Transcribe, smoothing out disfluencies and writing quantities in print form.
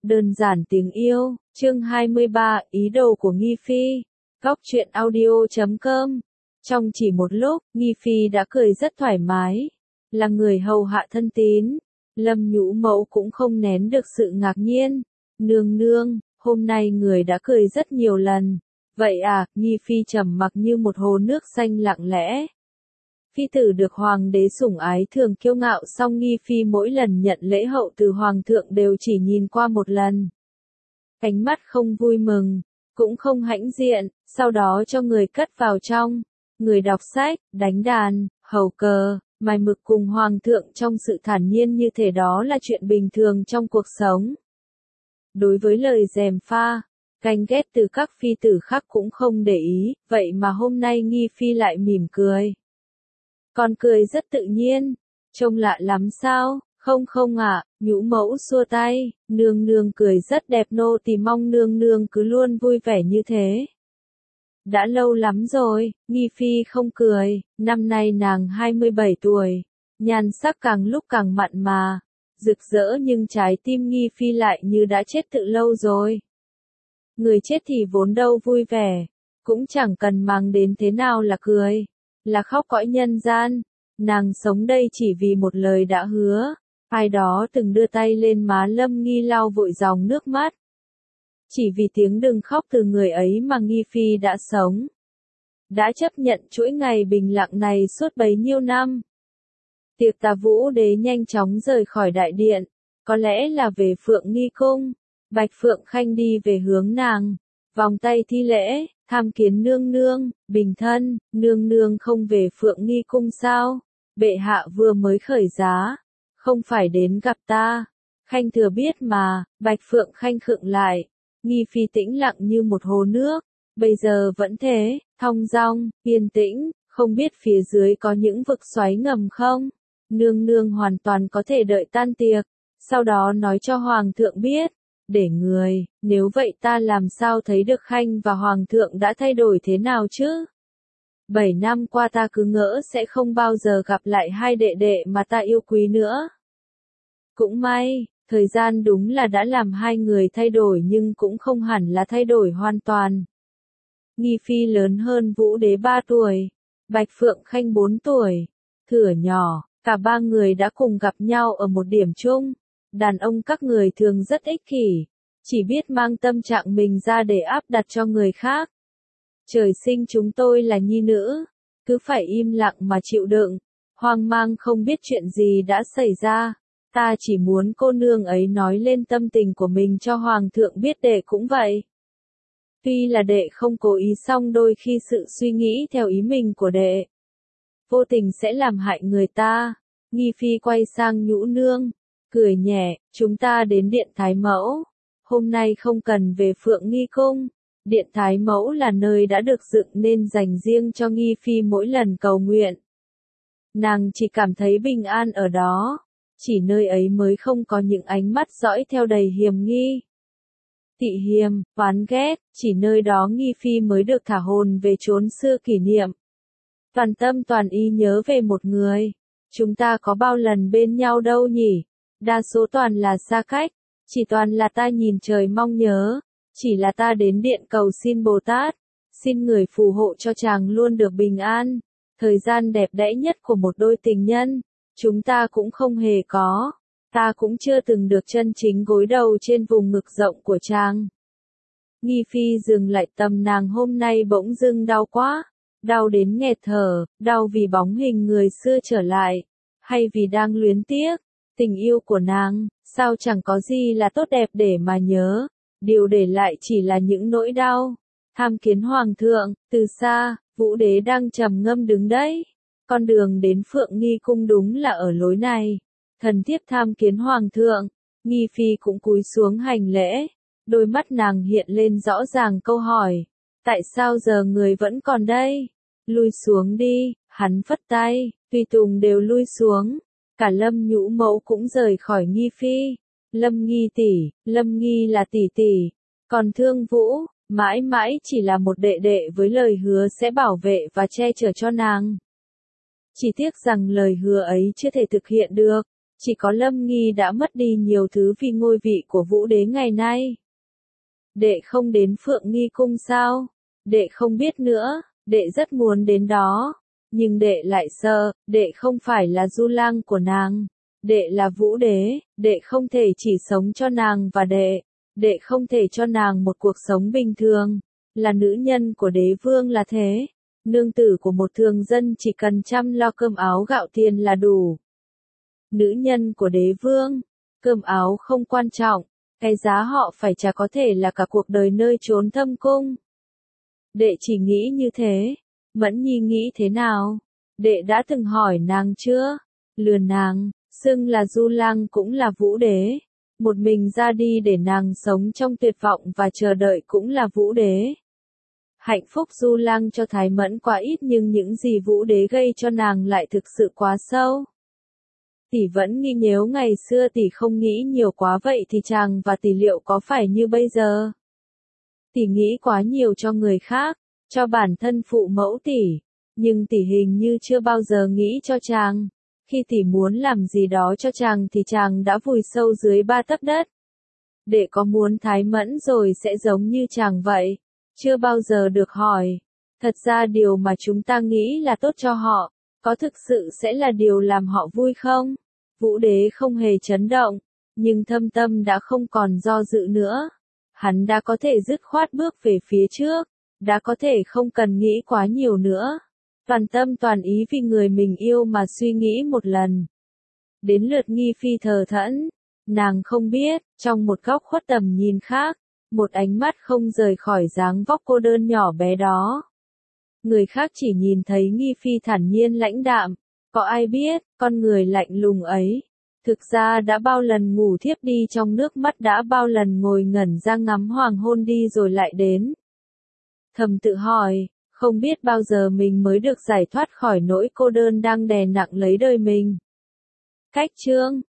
Đơn giản tiếng yêu, chương 23, ý đồ của Nghi Phi. Góc truyện audio.com. Trong chỉ một lúc, Nghi Phi đã cười rất thoải mái. Là người hầu hạ thân tín, Lâm Nhũ Mẫu cũng không nén được sự ngạc nhiên. Nương nương, hôm nay người đã cười rất nhiều lần. Vậy à, Nghi Phi trầm mặc như một hồ nước xanh lặng lẽ. Phi tử được hoàng đế sủng ái thường kiêu ngạo, song Nghi Phi mỗi lần nhận lễ hậu từ hoàng thượng đều chỉ nhìn qua một lần. Ánh mắt không vui mừng, cũng không hãnh diện, sau đó cho người cất vào trong. Người đọc sách, đánh đàn, hầu cờ, mài mực cùng hoàng thượng trong sự thản nhiên như thể đó là chuyện bình thường trong cuộc sống. Đối với lời gièm pha, ganh ghét từ các phi tử khác cũng không để ý, vậy mà hôm nay Nghi Phi lại mỉm cười. Còn cười rất tự nhiên, trông lạ lắm sao? Không ạ, Nhũ Mẫu xua tay, nương nương cười rất đẹp, nô tỳ mong nương nương cứ luôn vui vẻ như thế. Đã lâu lắm rồi, Nghi Phi không cười, năm nay nàng 27 tuổi, nhan sắc càng lúc càng mặn mà, rực rỡ, nhưng trái tim Nghi Phi lại như đã chết từ lâu rồi. Người chết thì vốn đâu vui vẻ, cũng chẳng cần mang đến thế nào là cười, là khóc cõi nhân gian. Nàng sống đây chỉ vì một lời đã hứa. Ai đó từng đưa tay lên má Lâm Nghi lau vội dòng nước mắt. Chỉ vì tiếng đừng khóc từ người ấy mà Nghi Phi đã sống. Đã chấp nhận chuỗi ngày bình lặng này suốt bấy nhiêu năm. Tiệc tà vũ đế nhanh chóng rời khỏi đại điện, có lẽ là về Phượng Nghi cung. Bạch Phượng Khanh đi về hướng nàng, vòng tay thi lễ, tham kiến nương nương, bình thân, nương nương không về Phượng Nghi cung sao? Bệ hạ vừa mới khởi giá, không phải đến gặp ta. Khanh thừa biết mà. Bạch Phượng Khanh khựng lại. Nghi Phi tĩnh lặng như một hồ nước, bây giờ vẫn thế, thong dong, yên tĩnh, không biết phía dưới có những vực xoáy ngầm không? Nương nương hoàn toàn có thể đợi tan tiệc, sau đó nói cho hoàng thượng biết. Để người, nếu vậy ta làm sao thấy được Khanh và hoàng thượng đã thay đổi thế nào chứ? 7 năm qua ta cứ ngỡ sẽ không bao giờ gặp lại hai đệ đệ mà ta yêu quý nữa. Cũng may, thời gian đúng là đã làm hai người thay đổi, nhưng cũng không hẳn là thay đổi hoàn toàn. Nghi Phi lớn hơn Vũ Đế 3 tuổi, Bạch Phượng Khanh 4 tuổi. Thuở nhỏ, cả ba người đã cùng gặp nhau ở một điểm chung. Đàn ông các người thường rất ích kỷ, chỉ biết mang tâm trạng mình ra để áp đặt cho người khác. Trời sinh chúng tôi là nhi nữ, cứ phải im lặng mà chịu đựng, hoang mang không biết chuyện gì đã xảy ra. Ta chỉ muốn cô nương ấy nói lên tâm tình của mình cho hoàng thượng biết, đệ cũng vậy. Tuy là đệ không cố ý, song đôi khi sự suy nghĩ theo ý mình của đệ vô tình sẽ làm hại người ta. Nghi Phi quay sang Nhũ nương, cười nhẹ, chúng ta đến điện Thái Mẫu. Hôm nay không cần về Phượng Nghi cung. Điện Thái Mẫu là nơi đã được dựng nên dành riêng cho Nghi Phi mỗi lần cầu nguyện. Nàng chỉ cảm thấy bình an ở đó. Chỉ nơi ấy mới không có những ánh mắt dõi theo đầy hiềm nghi, tị hiềm, oán ghét, chỉ nơi đó Nghi Phi mới được thả hồn về chốn xưa kỷ niệm. Toàn tâm toàn ý nhớ về một người. Chúng ta có bao lần bên nhau đâu nhỉ? Đa số toàn là xa cách, chỉ toàn là ta nhìn trời mong nhớ, chỉ là ta đến điện cầu xin Bồ Tát, xin người phù hộ cho chàng luôn được bình an. Thời gian đẹp đẽ nhất của một đôi tình nhân, chúng ta cũng không hề có. Ta cũng chưa từng được chân chính gối đầu trên vùng ngực rộng của chàng. Nghi Phi dừng lại, tâm nàng hôm nay bỗng dưng đau quá. Đau đến nghẹt thở, đau vì bóng hình người xưa trở lại, hay vì đang luyến tiếc tình yêu của nàng. Sao chẳng có gì là tốt đẹp để mà nhớ, điều để lại chỉ là những nỗi đau. Tham kiến hoàng thượng, từ xa, Vũ Đế đang trầm ngâm đứng đấy. Con đường đến Phượng Nghi cung đúng là ở lối này. Thần thiếp tham kiến hoàng thượng. Nghi Phi cũng cúi xuống hành lễ. Đôi mắt nàng hiện lên rõ ràng câu hỏi. Tại sao giờ người vẫn còn đây? Lui xuống đi, hắn phất tay, tùy tùng đều lui xuống. Cả Lâm Nhũ Mẫu cũng rời khỏi Nghi Phi. Lâm Nghi tỷ, Lâm Nghi là tỷ tỷ. Còn Thương Vũ, mãi mãi chỉ là một đệ đệ với lời hứa sẽ bảo vệ và che chở cho nàng. Chỉ tiếc rằng lời hứa ấy chưa thể thực hiện được. Chỉ có Lâm Nghi đã mất đi nhiều thứ vì ngôi vị của Vũ Đế ngày nay. Đệ không đến Phượng Nghi cung sao? Đệ không biết nữa, đệ rất muốn đến đó. Nhưng đệ lại sợ, đệ không phải là du lang của nàng. Đệ là Vũ Đế, đệ không thể chỉ sống cho nàng và đệ không thể cho nàng một cuộc sống bình thường. Là nữ nhân của đế vương là thế. Nương tử của một thường dân chỉ cần chăm lo cơm áo gạo tiền là đủ. Nữ nhân của đế vương, cơm áo không quan trọng, cái giá họ phải trả có thể là cả cuộc đời nơi trốn thâm cung. Đệ chỉ nghĩ như thế. Mẫn Nhi nghĩ thế nào? Đệ đã từng hỏi nàng chưa? Lừa nàng, xưng là du lang cũng là Vũ Đế. Một mình ra đi để nàng sống trong tuyệt vọng và chờ đợi cũng là Vũ Đế. Hạnh phúc du lang cho Thái Mẫn quá ít nhưng những gì Vũ Đế gây cho nàng lại thực sự quá sâu. Tỷ vẫn nghĩ nếu ngày xưa tỷ không nghĩ nhiều quá vậy thì chàng và tỷ liệu có phải như bây giờ? Tỷ nghĩ quá nhiều cho người khác, cho bản thân phụ mẫu tỷ, nhưng tỷ hình như chưa bao giờ nghĩ cho chàng. Khi tỷ muốn làm gì đó cho chàng thì chàng đã vùi sâu dưới 3 tấc đất. Đệ có muốn Thái Mẫn rồi sẽ giống như chàng vậy? Chưa bao giờ được hỏi. Thật ra điều mà chúng ta nghĩ là tốt cho họ, có thực sự sẽ là điều làm họ vui không? Vũ Đế không hề chấn động, nhưng thâm tâm đã không còn do dự nữa. Hắn đã có thể dứt khoát bước về phía trước, đã có thể không cần nghĩ quá nhiều nữa. Toàn tâm toàn ý vì người mình yêu mà suy nghĩ một lần. Đến lượt Nghi Phi thờ thẫn, nàng không biết, trong một góc khuất tầm nhìn khác, một ánh mắt không rời khỏi dáng vóc cô đơn nhỏ bé đó. Người khác chỉ nhìn thấy Nghi Phi thản nhiên lãnh đạm, có ai biết, con người lạnh lùng ấy, thực ra đã bao lần ngủ thiếp đi trong nước mắt, đã bao lần ngồi ngẩn ra ngắm hoàng hôn đi rồi lại đến. Thầm tự hỏi, không biết bao giờ mình mới được giải thoát khỏi nỗi cô đơn đang đè nặng lấy đời mình. Cách chương